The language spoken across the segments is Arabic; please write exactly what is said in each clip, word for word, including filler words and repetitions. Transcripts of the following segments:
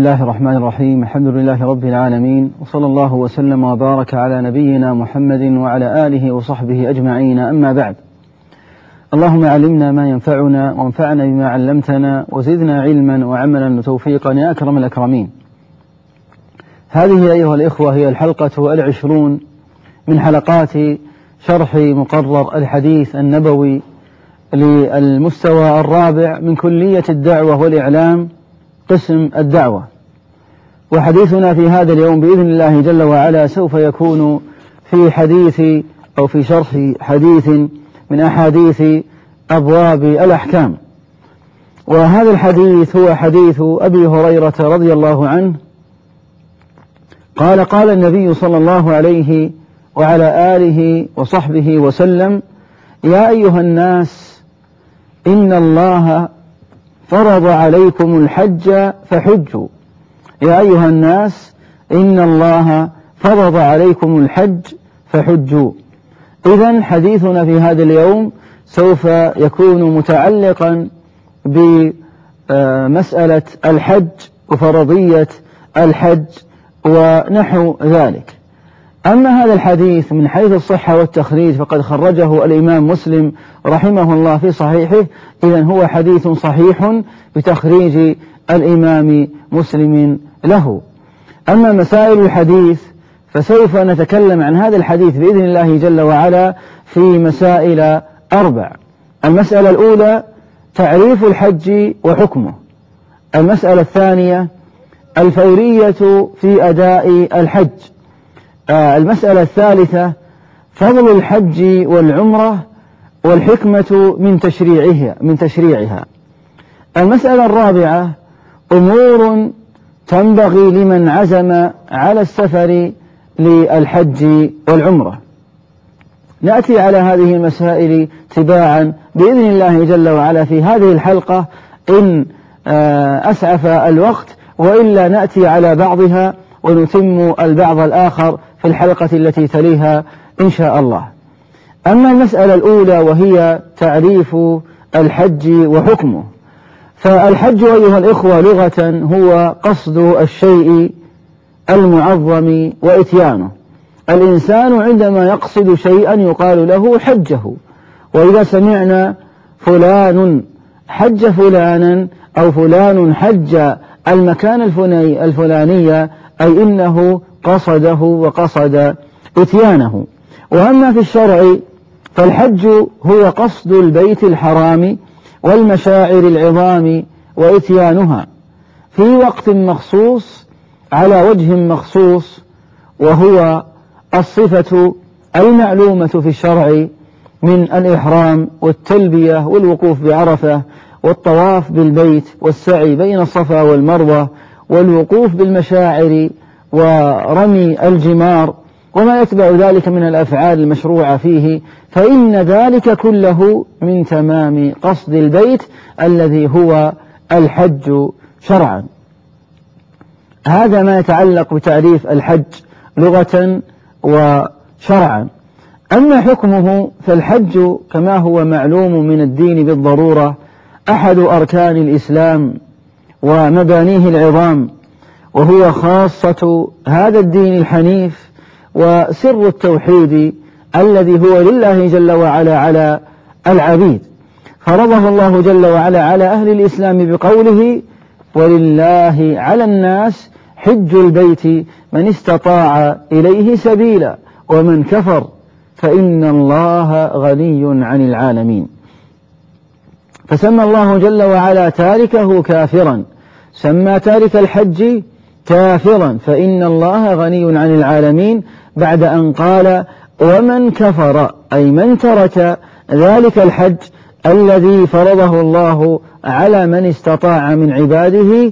الله الرحمن الرحيم. الحمد لله رب العالمين، وصلى الله وسلم وبارك على نبينا محمد وعلى آله وصحبه أجمعين، أما بعد. اللهم علمنا ما ينفعنا وانفعنا بما علمتنا وزدنا علما وعملا وتوفيقا يا أكرم الأكرمين. هذه أيها الإخوة هي الحلقة العشرون من حلقات شرح مقرر الحديث النبوي للمستوى الرابع من كلية الدعوة والإعلام قسم الدعوة. وحديثنا في هذا اليوم بإذن الله جل وعلا سوف يكون في حديث أو في شرح حديث من أحاديث أبواب الأحكام. وهذا الحديث هو حديث أبي هريرة رضي الله عنه قال: قال النبي صلى الله عليه وعلى آله وصحبه وسلم: يا أيها الناس، إن الله فرض عليكم الحج فحجوا. يا أيها الناس، إن الله فرض عليكم الحج فحجوا. إذن حديثنا في هذا اليوم سوف يكون متعلقا بمسألة الحج وفرضية الحج ونحو ذلك. أما هذا الحديث من حيث الصحة والتخريج فقد خرجه الإمام مسلم رحمه الله في صحيحه، إذن هو حديث صحيح بتخريج الإمام مسلم له. أما مسائل الحديث فسوف نتكلم عن هذا الحديث بإذن الله جل وعلا في مسائل أربع. المسألة الأولى تعريف الحج وحكمه. المسألة الثانية الفورية في أداء الحج. آه المسألة الثالثة فضل الحج والعمرة والحكمة من تشريعها من تشريعها. المسألة الرابعة أمور تنبغي لمن عزم على السفر للحج والعمرة. نأتي على هذه المسائل تباعا بإذن الله جل وعلا في هذه الحلقة إن آه أسعف الوقت، وإلا نأتي على بعضها ونتم البعض الآخر في الحلقة التي تليها إن شاء الله. أما المسألة الأولى وهي تعريف الحج وحكمه، فالحج أيها الإخوة لغة هو قصد الشيء المعظم وإتيانه. الإنسان عندما يقصد شيئا يقال له حجه. وإذا سمعنا فلان حج فلانا أو فلان حج المكان الفلاني أي إنه قصده وقصد إتيانه. وأما في الشرع فالحج هو قصد البيت الحرام والمشاعر العظام وإتيانها في وقت مخصوص على وجه مخصوص، وهو الصفة المعلومة في الشرع من الإحرام والتلبية والوقوف بعرفة والطواف بالبيت والسعي بين الصفا والمروة والوقوف بالمشاعر ورمي الجمار وما يتبع ذلك من الأفعال المشروعة فيه، فإن ذلك كله من تمام قصد البيت الذي هو الحج شرعا. هذا ما يتعلق بتعريف الحج لغة وشرعا. أما حكمه فالحج كما هو معلوم من الدين بالضرورة أحد أركان الإسلام ومبانيه العظام، وهو خاصة هذا الدين الحنيف وسر التوحيد الذي هو لله جل وعلا على العبيد. فرضه الله جل وعلا على أهل الإسلام بقوله: ولله على الناس حج البيت من استطاع إليه سبيلا ومن كفر فإن الله غني عن العالمين. فسمى الله جل وعلا تاركه كافرا، سمى تارك الحج كافرا فإن الله غني عن العالمين، بعد أن قال: ومن كفر أي من ترك ذلك الحج الذي فرضه الله على من استطاع من عباده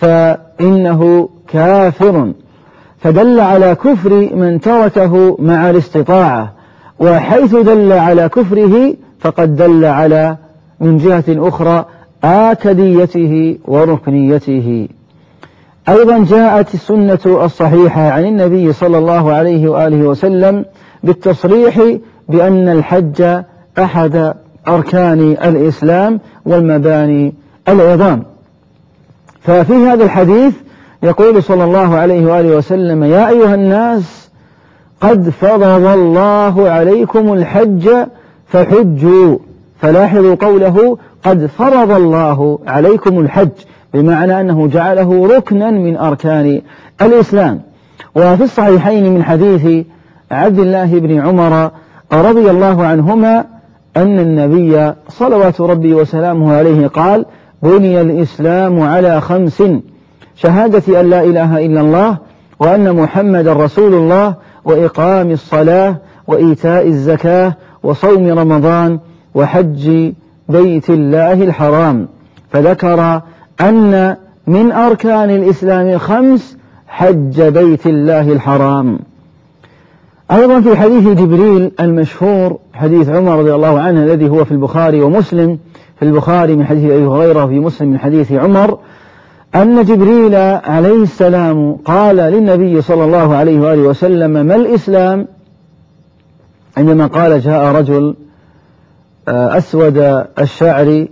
فإنه كافر. فدل على كفر من تركه مع الاستطاعة، وحيث دل على كفره فقد دل على من جهة أخرى آكديته وركنيته. أيضا جاءت السنة الصحيحة عن النبي صلى الله عليه وآله وسلم بالتصريح بأن الحج أحد أركان الإسلام والمباني العظام. ففي هذا الحديث يقول صلى الله عليه وآله وسلم: يا أيها الناس قد فرض الله عليكم الحج فحجوا. فلاحظوا قوله قد فرض الله عليكم الحج، بمعنى أنه جعله ركنا من أركان الإسلام. وفي الصحيحين من حديث عبد الله بن عمر رضي الله عنهما أن النبي صلوات ربي وسلامه عليه قال: بني الإسلام على خمس: شهادة أن لا إله إلا الله وأن محمد رسول الله، وإقام الصلاة، وإيتاء الزكاة، وصوم رمضان، وحج بيت الله الحرام. فذكر أن من أركان الإسلام خمس حج بيت الله الحرام. أيضا في حديث جبريل المشهور، حديث عمر رضي الله عنه الذي هو في البخاري ومسلم، في البخاري من حديث أبي هريرة وفي مسلم من حديث عمر، أن جبريل عليه السلام قال للنبي صلى الله عليه وآله وسلم: ما الإسلام؟ عندما قال: جاء رجل أسود الشعر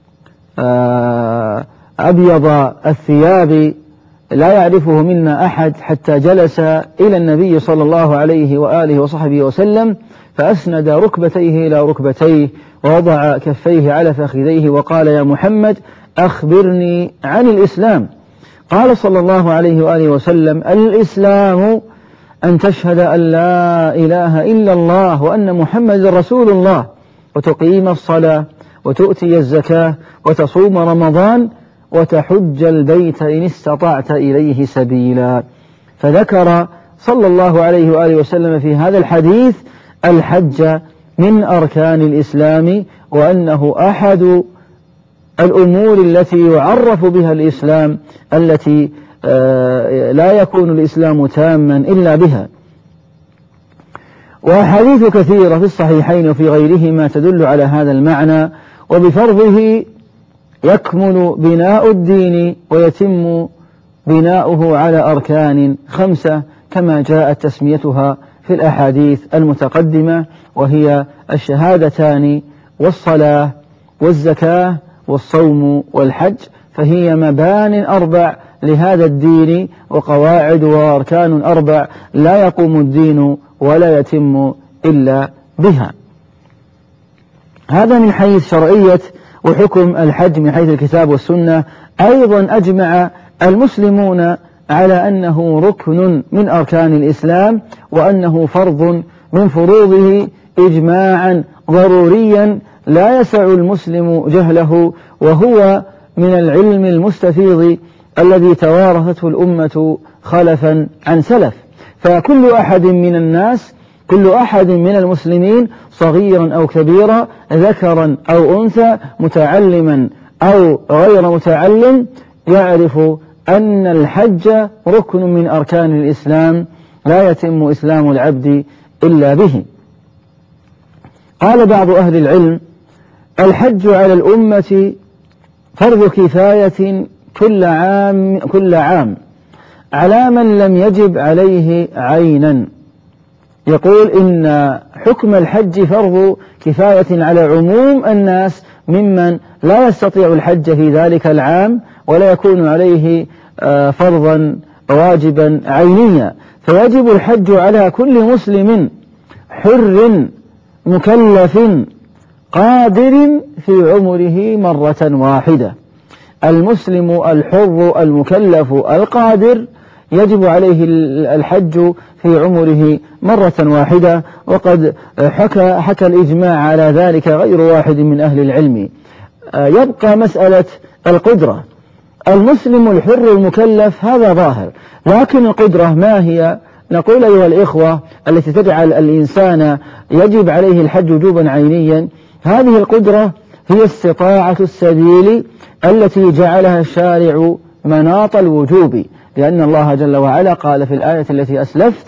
أبيض الثياب لا يعرفه منا أحد، حتى جلس إلى النبي صلى الله عليه وآله وصحبه وسلم، فأسند ركبتيه إلى ركبتيه ووضع كفيه على فخذيه وقال: يا محمد أخبرني عن الإسلام. قال صلى الله عليه وآله وسلم: الإسلام أن تشهد أن لا إله إلا الله وأن محمد رسول الله، وتقيم الصلاة، وتؤتي الزكاة، وتصوم رمضان، وتحج البيت إن استطعت إليه سبيلا. فذكر صلى الله عليه وآله وسلم في هذا الحديث الحج من أركان الإسلام، وأنه أحد الأمور التي يعرف بها الإسلام، التي لا يكون الإسلام تاما إلا بها. وأحاديث كثيرة في الصحيحين وفي غيرهما تدل على هذا المعنى، وبفرضه يكمل بناء الدين ويتم بناؤه على أركان خمسة كما جاءت تسميتها في الأحاديث المتقدمة، وهي الشهادتان والصلاة والزكاة والصوم والحج، فهي مبان أربع لهذا الدين وقواعد وأركان أربع لا يقوم الدين ولا يتم إلا بها. هذا من حيث شرعية وحكم الحج من حيث الكتاب والسنة. أيضا أجمع المسلمون على أنه ركن من أركان الإسلام، وأنه فرض من فروضه إجماعا ضروريا لا يسع المسلم جهله، وهو من العلم المستفيض الذي توارثته الأمة خلفا عن سلف. فكل أحد من الناس، كل أحد من المسلمين صغيرا أو كبيرا، ذكرا أو أنثى، متعلما أو غير متعلم، يعرف أن الحج ركن من أركان الإسلام لا يتم إسلام العبد إلا به. قال بعض أهل العلم: الحج على الأمة فرض كفاية كل عام كل عام على من لم يجب عليه عينا. يقول إن حكم الحج فرض كفاية على عموم الناس ممن لا يستطيع الحج في ذلك العام ولا يكون عليه فرضا واجبا عينيا، فيجب الحج على كل مسلم حر مكلف قادر في عمره مرة واحدة. المسلم الحر المكلف القادر يجب عليه الحج في عمره مرة واحدة، وقد حكى, حكى الإجماع على ذلك غير واحد من أهل العلم. يبقى مسألة القدرة. المسلم الحر المكلف هذا ظاهر، لكن القدرة ما هي؟ نقول أيها الإخوة التي تجعل الإنسان يجب عليه الحج وجوبا عينيا، هذه القدرة هي استطاعة السبيل التي جعلها الشارع مناط الوجوب، لأن الله جل وعلا قال في الآية التي أسلفت: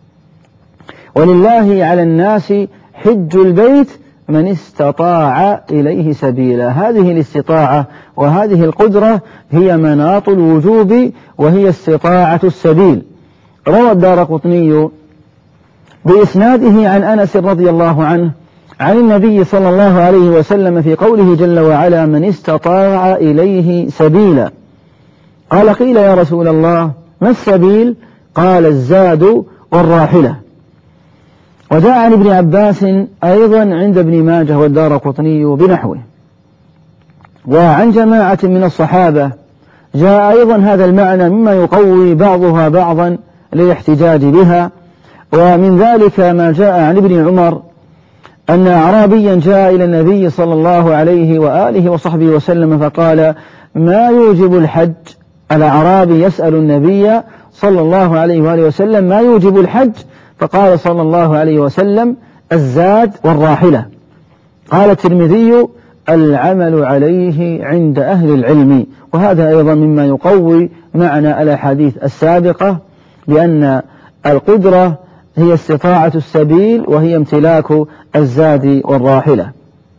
ولله على الناس حج البيت من استطاع إليه سبيلا. هذه الاستطاعة وهذه القدرة هي مناط الوجوب، وهي استطاعة السبيل. روى الدارقطني بإسناده عن أنس رضي الله عنه عن النبي صلى الله عليه وسلم في قوله جل وعلا: من استطاع إليه سبيلا، قال قيل يا رسول الله ما السبيل؟ قال الزاد والراحلة. وجاء عن ابن عباس أيضا عند ابن ماجه والدارقطني بنحوه. وعن جماعة من الصحابة جاء أيضا هذا المعنى مما يقوي بعضها بعضا للاحتجاج بها. ومن ذلك ما جاء عن ابن عمر أن أعرابيا جاء إلى النبي صلى الله عليه وآله وصحبه وسلم فقال ما يوجب الحج؟ الأعرابي يسأل النبي صلى الله عليه وآله وسلم ما يوجب الحج؟ فقال صلى الله عليه وسلم الزاد والراحلة. قال الترمذي العمل عليه عند أهل العلم. وهذا أيضا مما يقوي معنى الأحاديث السابقة، لأن القدرة هي استطاعة السبيل وهي امتلاك الزاد والراحلة.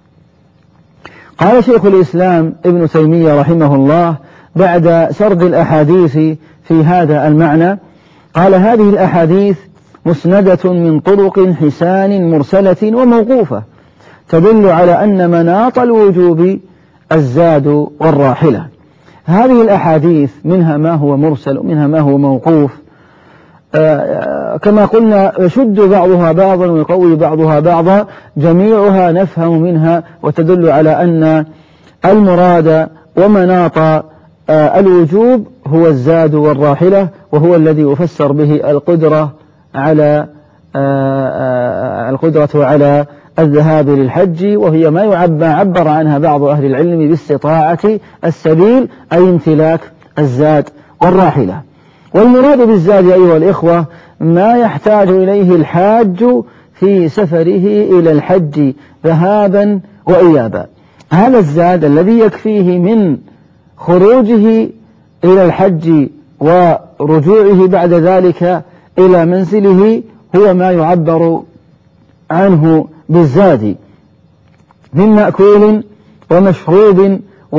قال شيخ الإسلام ابن تيمية رحمه الله بعد سرد الأحاديث في هذا المعنى، قال هذه الأحاديث مسندة من طرق حسان مرسلة وموقوفة تدل على أن مناط الوجوب الزاد والراحلة. هذه الأحاديث منها ما هو مرسل ومنها ما هو موقوف، آه كما قلنا يشد بعضها بعضا ويقوي بعضها بعضا، جميعها نفهم منها وتدل على أن المراد ومناط آه الوجوب هو الزاد والراحلة، وهو الذي يفسر به القدرة على آه آه القدرة على الذهاب للحج، وهي ما يعبر عبر عنها بعض أهل العلم باستطاعة السبيل، أي امتلاك الزاد والراحلة. والمراد بالزاد أيها الإخوة ما يحتاج إليه الحاج في سفره إلى الحج ذهابا وإيابا. هذا الزاد الذي يكفيه من خروجه إلى الحج ورجوعه بعد ذلك إلى منزله هو ما يعبر عنه بالزاد من مأكول ومشروب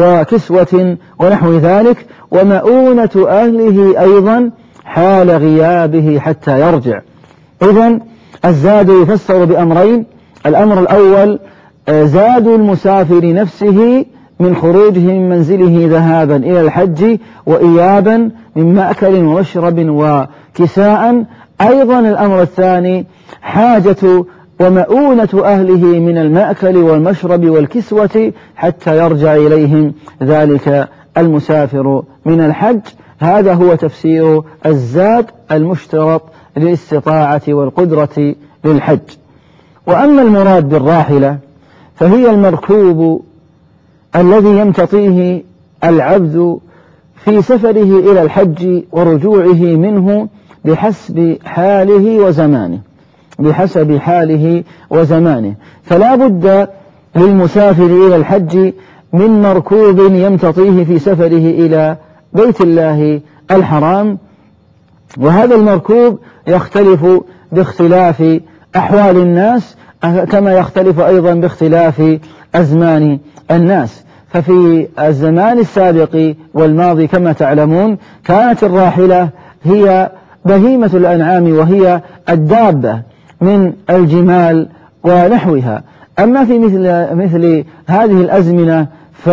وكسوة ونحو ذلك، ومؤونة أهله أيضا حال غيابه حتى يرجع. إذن الزاد يفسر بأمرين: الأمر الأول زاد المسافر نفسه من خروجه من منزله ذهابا إلى الحج وإيابا من مأكل ومشرب وكساء. أيضا الأمر الثاني حاجة ومؤونة أهله من المأكل والمشرب والكسوة حتى يرجع إليهم ذلك المسافر من الحج. هذا هو تفسير الزاد المشترط للاستطاعة والقدرة للحج. وأما المراد بالراحلة فهي المركوب الذي يمتطيه العبد في سفره إلى الحج ورجوعه منه بحسب حاله وزمانه بحسب حاله وزمانه فلا بد للمسافر إلى الحج من مركوب يمتطيه في سفره إلى بيت الله الحرام، وهذا المركوب يختلف باختلاف أحوال الناس كما يختلف أيضا باختلاف أزمان الناس. ففي الزمان السابق والماضي كما تعلمون كانت الراحلة هي بهيمة الأنعام وهي الدابة من الجمال ونحوها. أما في مثل, مثل هذه الأزمنة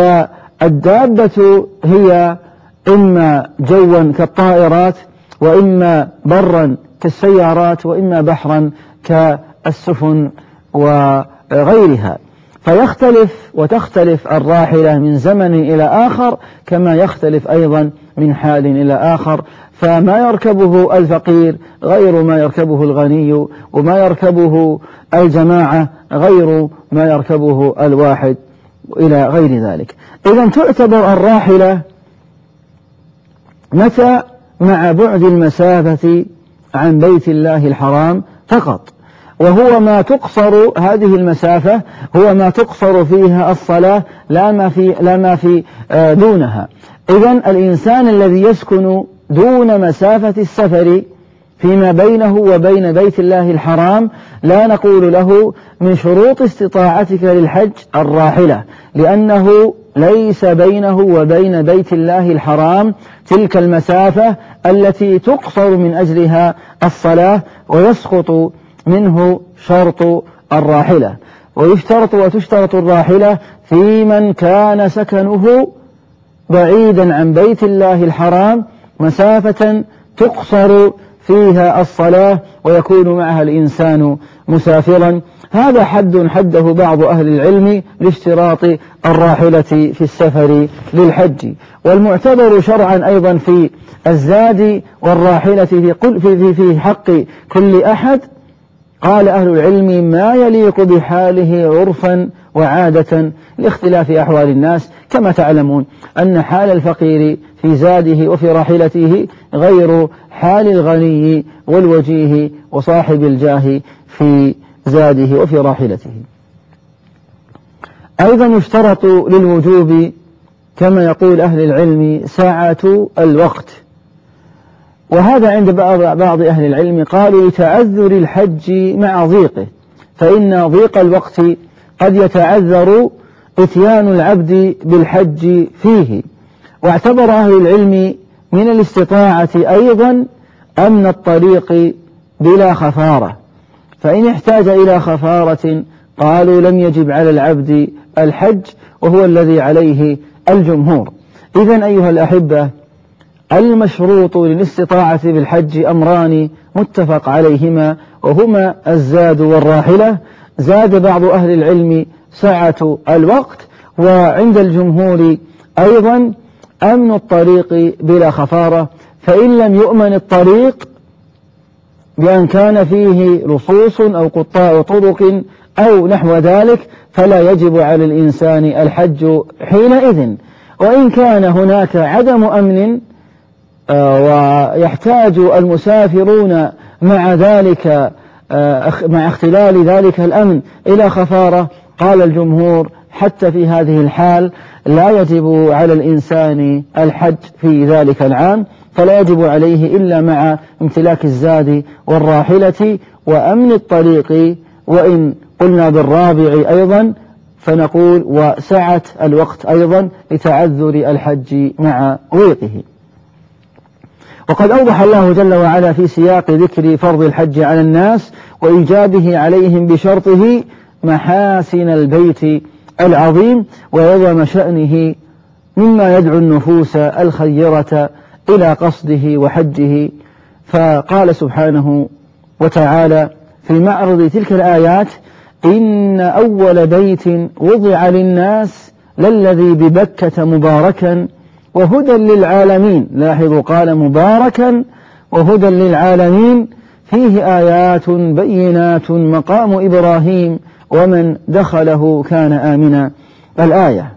فالدابة هي إما جوا كالطائرات، وإما برا كالسيارات، وإما بحرا كالسفن وغيرها. فيختلف وتختلف الراحلة من زمن إلى آخر كما يختلف أيضا من حال إلى آخر. فما يركبه الفقير غير ما يركبه الغني، وما يركبه الجماعة غير ما يركبه الواحد إلى غير ذلك. إذن تعتبر الراحلة متى؟ مع بعد المسافة عن بيت الله الحرام فقط، وهو ما تقصر هذه المسافة هو ما تقصر فيها الصلاة لا ما في, لا ما في دونها. إذن الإنسان الذي يسكن دون مسافة السفر فيما بينه وبين بيت الله الحرام لا نقول له من شروط استطاعتك للحج الراحلة، لأنه ليس بينه وبين بيت الله الحرام تلك المسافة التي تقصر من أجلها الصلاة، ويسقط منه شرط بعيدا عن بيت الله الحرام مسافة تقصر فيها الصلاة ويكون معها الإنسان مسافرا. هذا حد حده بعض أهل العلم لاشتراط الراحلة في السفر للحج. والمعتبر شرعا أيضا في الزاد والراحلة في, في, في حق كل أحد، قال أهل العلم ما يليق بحاله عرفا وعادة لاختلاف أحوال الناس، كما تعلمون أن حال الفقير في زاده وفي راحلته غير حال الغني والوجيه وصاحب الجاه في زاده وفي راحلته. أيضا يشترط للوجوب كما يقول أهل العلم ساعة الوقت، وهذا عند بعض أهل العلم قالوا لتعذر الحج مع ضيقه، فإن ضيق الوقت قد يتعذر إتيان العبد بالحج فيه. واعتبر أهل العلم من الاستطاعة أيضا أمن الطريق بلا خفارة، فإن احتاج إلى خفارة قالوا لم يجب على العبد الحج، وهو الذي عليه الجمهور. إذن أيها الأحبة، المشروط للاستطاعة بالحج أمران متفق عليهما، وهما الزاد والراحلة. زاد بعض أهل العلم سعة الوقت، وعند الجمهور أيضا أمن الطريق بلا خفارة، فإن لم يؤمن الطريق بأن كان فيه لصوص أو قطاع طرق أو نحو ذلك فلا يجب على الإنسان الحج حينئذ. وإن كان هناك عدم أمن ويحتاج المسافرون مع ذلك مع اختلال ذلك الأمن إلى خفارة، قال الجمهور حتى في هذه الحال لا يجب على الإنسان الحج في ذلك العام، فلا يجب عليه إلا مع امتلاك الزاد والراحلة وأمن الطريق. وإن قلنا بالرابع أيضا فنقول وسعة الوقت أيضا لتعذر الحج مع ضيقه. وقد أوضح الله جل وعلا في سياق ذكر فرض الحج على الناس وإيجابه عليهم بشرطه محاسن البيت العظيم وعظم شأنه مما يدعو النفوس الخيرة إلى قصده وحجه. فقال سبحانه وتعالى في معرض تلك الآيات: إن أول بيت وضع للناس للذي ببكة مباركا وهدى للعالمين. لاحظوا قال مباركا وهدى للعالمين فيه آيات بينات مقام إبراهيم ومن دخله كان آمنا. الآية.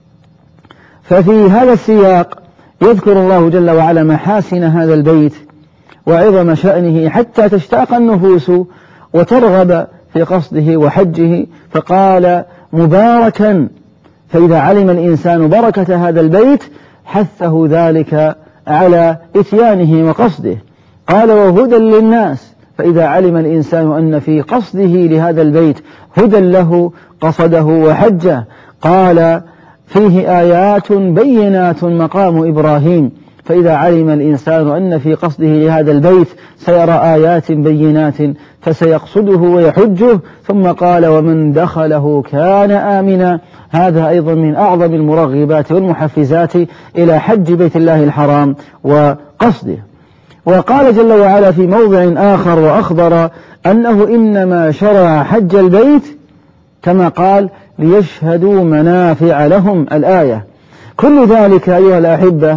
ففي هذا السياق يذكر الله جل وعلا محاسن هذا البيت وعظم شأنه حتى تشتاق النفوس وترغب في قصده وحجه، فقال مباركا، فإذا علم الإنسان بركة هذا البيت حثه ذلك على إتيانه وقصده. قال وهدى للناس، فإذا علم الإنسان أن في قصده لهذا البيت هدى له قصده وحجه. قال فيه آيات بينات مقام إبراهيم، فإذا علم الإنسان أن في قصده لهذا البيت سيرى آيات بينات فسيقصده ويحجه. ثم قال ومن دخله كان آمنا. هذا أيضا من أعظم المرغبات والمحفزات إلى حج بيت الله الحرام وقصده. وقال جل وعلا في موضع آخر وأخبر أنه إنما شرع حج البيت كما قال ليشهدوا منافع لهم. الآية. كل ذلك أيها الأحبة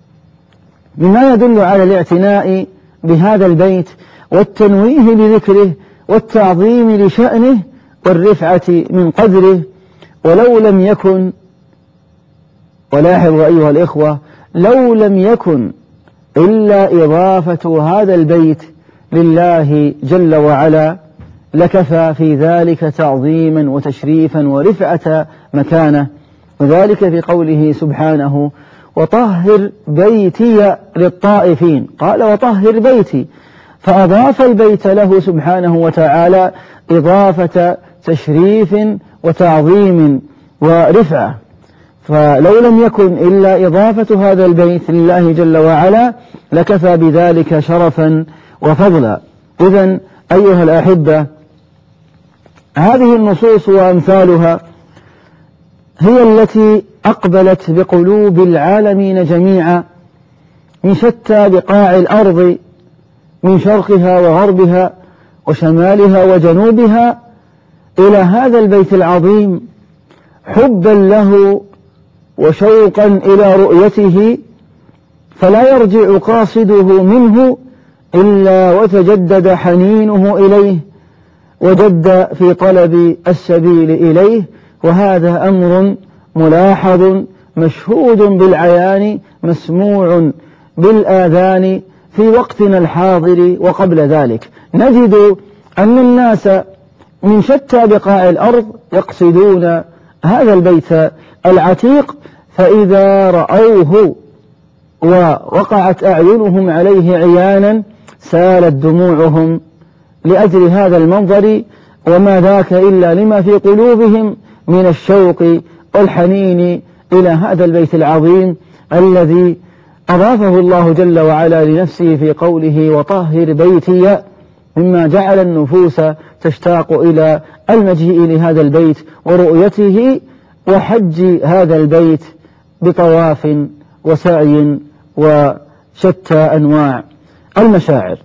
مما يدل على الاعتناء بهذا البيت والتنويه لذكره والتعظيم لشأنه والرفعة من قدره. ولو لم يكن، ولاحظوا أيها الإخوة، لو لم يكن إلا إضافة هذا البيت لله جل وعلا لكفى في ذلك تعظيما وتشريفا ورفعة مكانه. وذلك في قوله سبحانه وطهر بيتي للطائفين. قال وطهر بيتي، فأضاف البيت له سبحانه وتعالى إضافة تشريف وتعظيم ورفعة. فلو لم يكن إلا إضافة هذا البيت لله جل وعلا لكفى بذلك شرفا وفضلا. إذن أيها الأحبة، هذه النصوص وأمثالها هي التي أقبلت بقلوب العالمين جميعا من شتى بقاع الأرض، من شرقها وغربها وشمالها وجنوبها، إلى هذا البيت العظيم حبا له وشوقا إلى رؤيته، فلا يرجع قاصده منه إلا وتجدد حنينه إليه وجد في طلب السبيل إليه. وهذا أمر ملاحظ مشهود بالعيان مسموع بالآذان في وقتنا الحاضر وقبل ذلك. نجد أن الناس من شتى بقاع الأرض يقصدون هذا البيت العتيق، فإذا رأوه ووقعت أعينهم عليه عيانا سالت دموعهم لأجل هذا المنظر، وما ذاك إلا لما في قلوبهم من الشوق والحنين إلى هذا البيت العظيم الذي أضافه الله جل وعلا لنفسه في قوله وطهر بيتي، مما جعل النفوس تشتاق إلى المجيء لهذا البيت ورؤيته وحج هذا البيت بطواف وسعي وشتى أنواع المشاعر.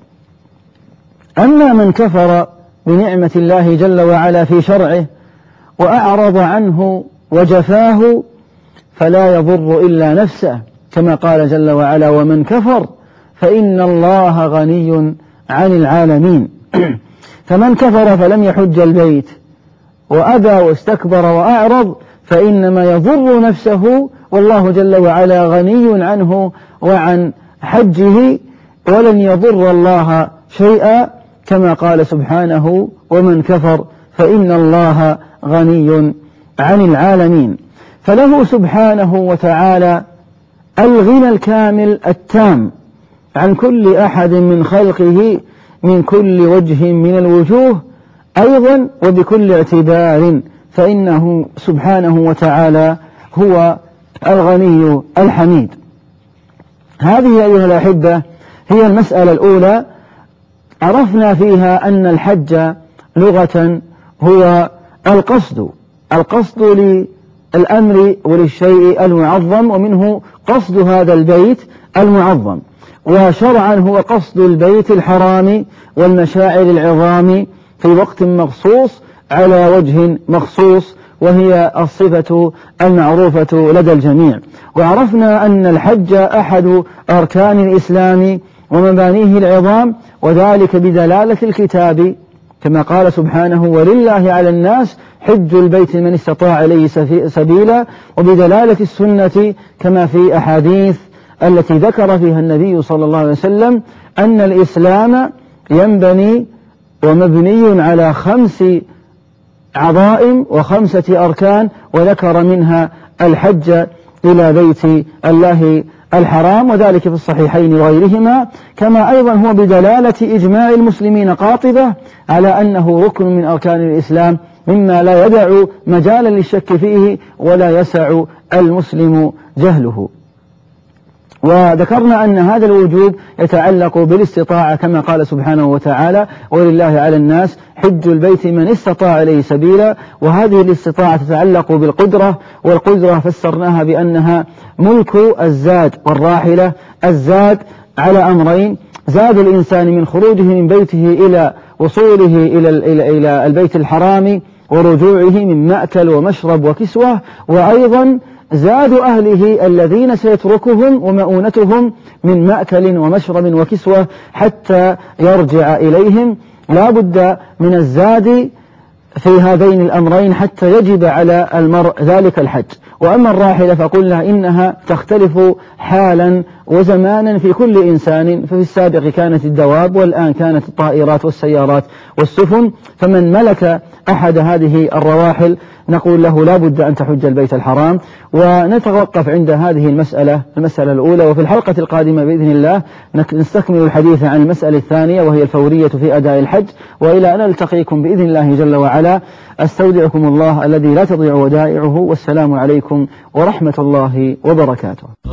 أما من كفر بنعمة الله جل وعلا في شرعه وأعرض عنه وجفاه فلا يضر إلا نفسه، كما قال جل وعلا ومن كفر فإن الله غني عن العالمين. فمن كفر فلم يحج البيت وأبى واستكبر وأعرض فإنما يضر نفسه، والله جل وعلا غني عنه وعن حجه ولن يضر الله شيئا، كما قال سبحانه ومن كفر فإن الله غني عن العالمين. فله سبحانه وتعالى الغنى الكامل التام عن كل أحد من خلقه من كل وجه من الوجوه أيضا وبكل اعتبار، فإنه سبحانه وتعالى هو الغني الحميد. هذه أيها الأحبة هي المسألة الأولى، عرفنا فيها أن الحج لغة هو القصد القصد للأمر وللشيء المعظم، ومنه قصد هذا البيت المعظم، وشرعا هو قصد البيت الحرام والمشاعر العظام في وقت مخصوص على وجه مخصوص، وهي الصفة المعروفة لدى الجميع. وعرفنا أن الحج أحد أركان الإسلام ومبانيه العظام، وذلك بدلالة الكتاب كما قال سبحانه ولله على الناس حج البيت من استطاع إليه سبيلا، وبدلالة السنة كما في أحاديث التي ذكر فيها النبي صلى الله عليه وسلم أن الإسلام ينبني ومبني على خمس عظائم وخمسة أركان، وذكر منها الحج إلى بيت الله الحرام، وذلك في الصحيحين وغيرهما، كما أيضا هو بدلالة إجماع المسلمين قاطبة على أنه ركن من أركان الإسلام مما لا يدع مجالا للشك فيه ولا يسع المسلم جهله. وذكرنا أن هذا الوجوب يتعلق بالاستطاعة كما قال سبحانه وتعالى ولله على الناس حج البيت من استطاع إليه سبيلا، وهذه الاستطاعة تتعلق بالقدرة، والقدرة فسرناها بأنها ملك الزاد والراحلة. الزاد على أمرين: زاد الإنسان من خروجه من بيته إلى وصوله إلى, إلى, إلى البيت الحرام ورجوعه من مأكل ومشرب وكسوة، وأيضا زاد أهله الذين سيتركهم ومؤونتهم من مأكل ومشرب وكسوة حتى يرجع إليهم. لا بد من الزاد في هذين الأمرين حتى يجب على المرء ذلك الحج. وأما الراحلة فقلنا إنها تختلف حالا وزمانا في كل إنسان، ففي السابق كانت الدواب والآن كانت الطائرات والسيارات والسفن، فمن ملك أحد هذه الرواحل نقول له لا بد أن تحج البيت الحرام. ونتوقف عند هذه المسألة المسألة الأولى، وفي الحلقة القادمة بإذن الله نستكمل الحديث عن المسألة الثانية وهي الفورية في أداء الحج. وإلى أن نلتقيكم بإذن الله جل وعلا أستودعكم الله الذي لا تضيع ودائعه، والسلام عليكم ورحمة الله وبركاته.